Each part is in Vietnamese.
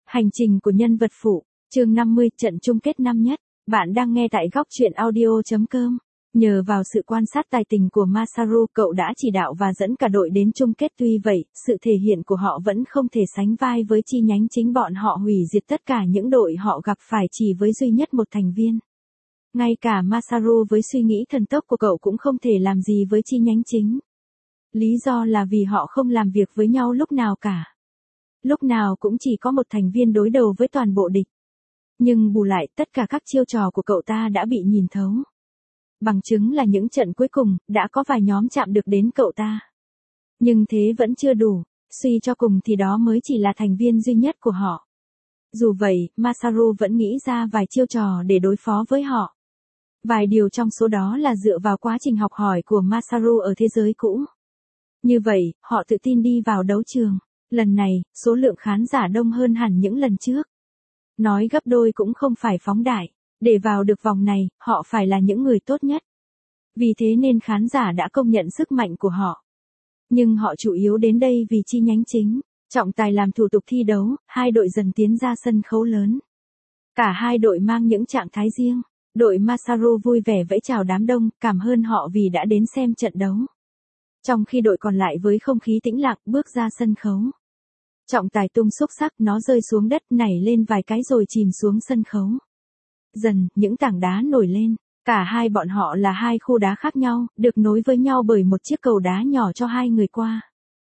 Hành trình của nhân vật phụ, chương 50, trận chung kết năm nhất. Bạn đang nghe tại góc truyện audio.com. Nhờ vào sự quan sát tài tình của Masaru, cậu đã chỉ đạo và dẫn cả đội đến chung kết. Tuy vậy, sự thể hiện của họ vẫn không thể sánh vai với chi nhánh chính. Bọn họ hủy diệt tất cả những đội họ gặp phải chỉ với duy nhất một thành viên. Ngay cả Masaru với suy nghĩ thần tốc của cậu cũng không thể làm gì với chi nhánh chính. Lý do là vì họ không làm việc với nhau lúc nào cả. Lúc nào cũng chỉ có một thành viên đối đầu với toàn bộ địch. Nhưng bù lại, tất cả các chiêu trò của cậu ta đã bị nhìn thấu. Bằng chứng là những trận cuối cùng, đã có vài nhóm chạm được đến cậu ta. Nhưng thế vẫn chưa đủ, suy cho cùng thì đó mới chỉ là thành viên duy nhất của họ. Dù vậy, Masaru vẫn nghĩ ra vài chiêu trò để đối phó với họ. Vài điều trong số đó là dựa vào quá trình học hỏi của Masaru ở thế giới cũ. Như vậy, họ tự tin đi vào đấu trường. Lần này, số lượng khán giả đông hơn hẳn những lần trước. Nói gấp đôi cũng không phải phóng đại. Để vào được vòng này, họ phải là những người tốt nhất. Vì thế nên khán giả đã công nhận sức mạnh của họ. Nhưng họ chủ yếu đến đây vì chi nhánh chính. Trọng tài làm thủ tục thi đấu, hai đội dần tiến ra sân khấu lớn. Cả hai đội mang những trạng thái riêng. Đội Masaru vui vẻ vẫy chào đám đông, cảm ơn họ vì đã đến xem trận đấu. Trong khi đội còn lại với không khí tĩnh lặng bước ra sân khấu. Trọng tài tung xúc xắc, nó rơi xuống đất nảy lên vài cái rồi chìm xuống sân khấu. Dần, những tảng đá nổi lên. Cả hai bọn họ là hai khu đá khác nhau, được nối với nhau bởi một chiếc cầu đá nhỏ cho hai người qua.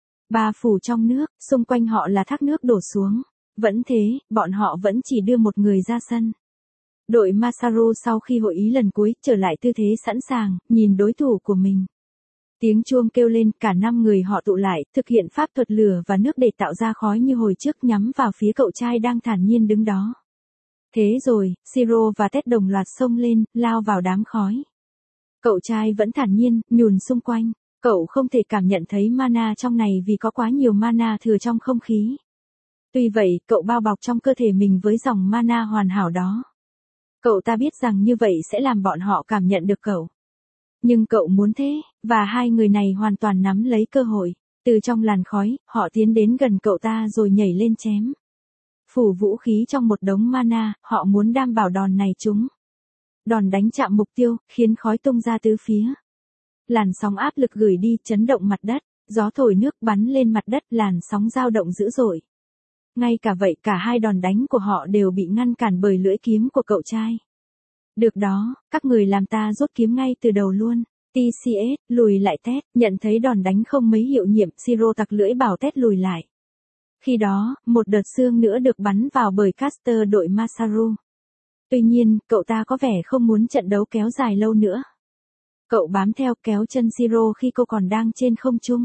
Ba phủ trong nước, xung quanh họ là thác nước đổ xuống. Vẫn thế, bọn họ vẫn chỉ đưa một người ra sân. Đội Masaru sau khi hội ý lần cuối, trở lại tư thế sẵn sàng, nhìn đối thủ của mình. Tiếng chuông kêu lên, cả 5 người họ tụ lại, thực hiện pháp thuật lửa và nước để tạo ra khói như hồi trước nhắm vào phía cậu trai đang thản nhiên đứng đó. Thế rồi, Shiro và Tet đồng loạt xông lên, lao vào đám khói. Cậu trai vẫn thản nhiên, nhùn xung quanh. Cậu không thể cảm nhận thấy mana trong này vì có quá nhiều mana thừa trong không khí. Tuy vậy, cậu bao bọc trong cơ thể mình với dòng mana hoàn hảo đó. Cậu ta biết rằng như vậy sẽ làm bọn họ cảm nhận được cậu. Nhưng cậu muốn thế, và hai người này hoàn toàn nắm lấy cơ hội. Từ trong làn khói, họ tiến đến gần cậu ta rồi nhảy lên chém. Phủ vũ khí trong một đống mana, họ muốn đảm bảo đòn này trúng. Đòn đánh chạm mục tiêu, khiến khói tung ra tứ phía. Làn sóng áp lực gửi đi, chấn động mặt đất, gió thổi nước bắn lên mặt đất, làn sóng dao động dữ dội. Ngay cả vậy, cả hai đòn đánh của họ đều bị ngăn cản bởi lưỡi kiếm của cậu trai. Được đó, các người làm ta rút kiếm ngay từ đầu luôn. TCS, lùi lại Tet, nhận thấy đòn đánh không mấy hiệu nghiệm, Shiro tặc lưỡi bảo Tet lùi lại. Khi đó, một đợt xương nữa được bắn vào bởi caster đội Masaru. Tuy nhiên, cậu ta có vẻ không muốn trận đấu kéo dài lâu nữa. Cậu bám theo kéo chân Shiro khi cô còn đang trên không trung.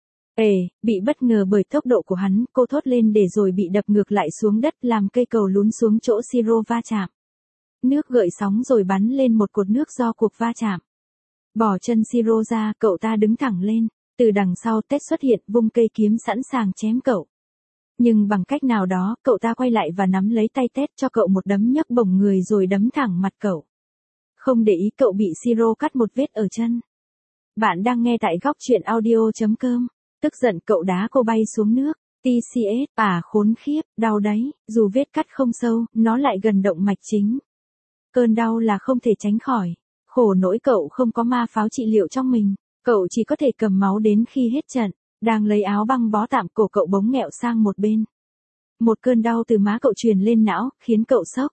Bị bất ngờ bởi tốc độ của hắn, cô thốt lên để rồi bị đập ngược lại xuống đất làm cây cầu lún xuống chỗ Shiro va chạm. Nước gợn sóng rồi bắn lên một cột nước do cuộc va chạm. Bỏ chân Shiro ra, cậu ta đứng thẳng lên. Từ đằng sau Tet xuất hiện vung cây kiếm sẵn sàng chém cậu. Nhưng bằng cách nào đó, cậu ta quay lại và nắm lấy tay Tet cho cậu một đấm nhấc bổng người rồi đấm thẳng mặt cậu. Không để ý cậu bị Shiro cắt một vết ở chân. Bạn đang nghe tại góc truyện audio.com. Tức giận cậu đá cô bay xuống nước. TCS, khốn khiếp, đau đấy, dù vết cắt không sâu, nó lại gần động mạch chính. Cơn đau là không thể tránh khỏi. Khổ nỗi cậu không có ma pháo trị liệu trong mình. Cậu chỉ có thể cầm máu đến khi hết trận. Đang lấy áo băng bó tạm, cổ cậu bỗng nghẹo sang một bên. Một cơn đau từ má cậu truyền lên não, khiến cậu sốc.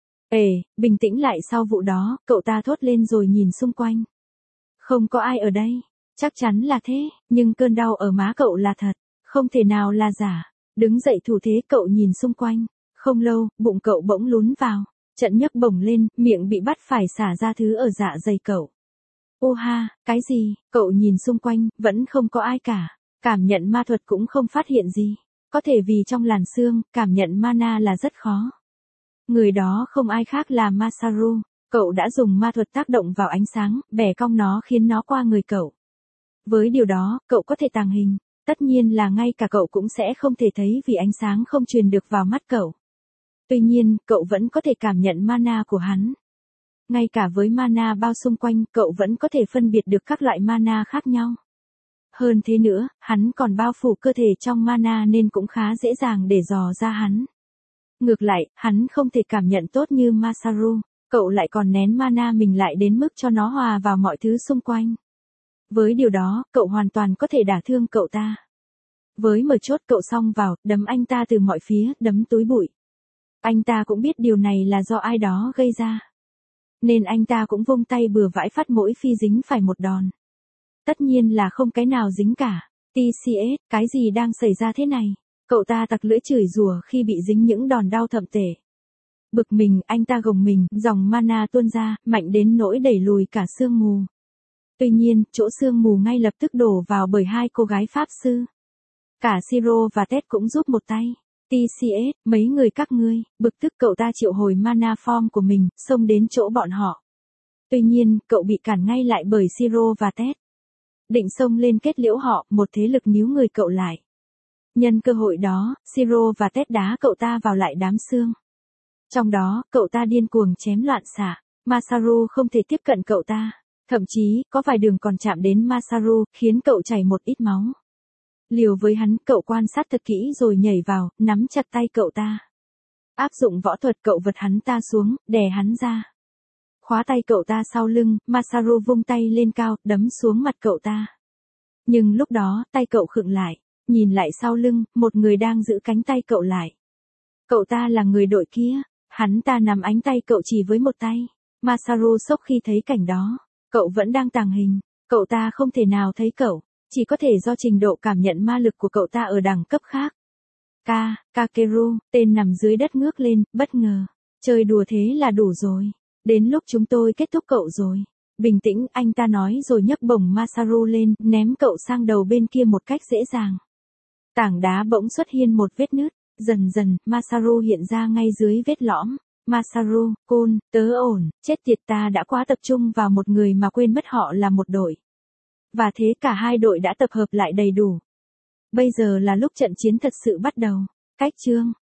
Bình tĩnh lại sau vụ đó, cậu ta thốt lên rồi nhìn xung quanh. Không có ai ở đây. Chắc chắn là thế, nhưng cơn đau ở má cậu là thật. Không thể nào là giả. Đứng dậy thủ thế, cậu nhìn xung quanh. Không lâu, bụng cậu bỗng lún vào. Trận nhấc bổng lên, miệng bị bắt phải xả ra thứ ở dạ dày cậu. Ô ha, cái gì? Cậu nhìn xung quanh, vẫn không có ai cả. Cảm nhận ma thuật cũng không phát hiện gì. Có thể vì trong làn xương, cảm nhận mana là rất khó. Người đó không ai khác là Masaru. Cậu đã dùng ma thuật tác động vào ánh sáng, bẻ cong nó khiến nó qua người cậu. Với điều đó, cậu có thể tàng hình. Tất nhiên là ngay cả cậu cũng sẽ không thể thấy vì ánh sáng không truyền được vào mắt cậu. Tuy nhiên, cậu vẫn có thể cảm nhận mana của hắn. Ngay cả với mana bao xung quanh, cậu vẫn có thể phân biệt được các loại mana khác nhau. Hơn thế nữa, hắn còn bao phủ cơ thể trong mana nên cũng khá dễ dàng để dò ra hắn. Ngược lại, hắn không thể cảm nhận tốt như Masaru, cậu lại còn nén mana mình lại đến mức cho nó hòa vào mọi thứ xung quanh. Với điều đó, cậu hoàn toàn có thể đả thương cậu ta. Với mở chốt cậu xông vào, đấm anh ta từ mọi phía, đấm túi bụi. Anh ta cũng biết điều này là do ai đó gây ra. Nên anh ta cũng vung tay bừa vãi phát mỗi phi dính phải một đòn. Tất nhiên là không cái nào dính cả. TCS, cái gì đang xảy ra thế này? Cậu ta tặc lưỡi chửi rủa khi bị dính những đòn đau thậm tệ. Bực mình, anh ta gồng mình, dòng mana tuôn ra, mạnh đến nỗi đẩy lùi cả sương mù. Tuy nhiên, chỗ sương mù ngay lập tức đổ vào bởi hai cô gái pháp sư. Cả Siro và Ted cũng giúp một tay. TCS, mấy người các ngươi, bực tức cậu ta triệu hồi mana form của mình, xông đến chỗ bọn họ. Tuy nhiên, cậu bị cản ngay lại bởi Siro và Ted. Định xông lên kết liễu họ, một thế lực níu người cậu lại. Nhân cơ hội đó, Siro và Ted đá cậu ta vào lại đám xương. Trong đó, cậu ta điên cuồng chém loạn xạ. Masaru không thể tiếp cận cậu ta. Thậm chí, có vài đường còn chạm đến Masaru, khiến cậu chảy một ít máu. Liều với hắn, cậu quan sát thật kỹ rồi nhảy vào, nắm chặt tay cậu ta. Áp dụng võ thuật cậu vật hắn ta xuống, đè hắn ra. Khóa tay cậu ta sau lưng, Masaru vung tay lên cao, đấm xuống mặt cậu ta. Nhưng lúc đó, tay cậu khựng lại. Nhìn lại sau lưng, một người đang giữ cánh tay cậu lại. Cậu ta là người đội kia. Hắn ta nắm ánh tay cậu chỉ với một tay. Masaru sốc khi thấy cảnh đó. Cậu vẫn đang tàng hình. Cậu ta không thể nào thấy cậu. Chỉ có thể do trình độ cảm nhận ma lực của cậu ta ở đẳng cấp khác. Kakeru, tên nằm dưới đất ngước lên, bất ngờ. Chơi đùa thế là đủ rồi. Đến lúc chúng tôi kết thúc cậu rồi. Bình tĩnh, anh ta nói rồi nhấc bổng Masaru lên, ném cậu sang đầu bên kia một cách dễ dàng. Tảng đá bỗng xuất hiện một vết nứt. Dần dần, Masaru hiện ra ngay dưới vết lõm. Masaru, Kun, tớ ổn, chết tiệt, ta đã quá tập trung vào một người mà quên mất họ là một đội. Và thế cả hai đội đã tập hợp lại đầy đủ. Bây giờ là lúc trận chiến thật sự bắt đầu. Cách chương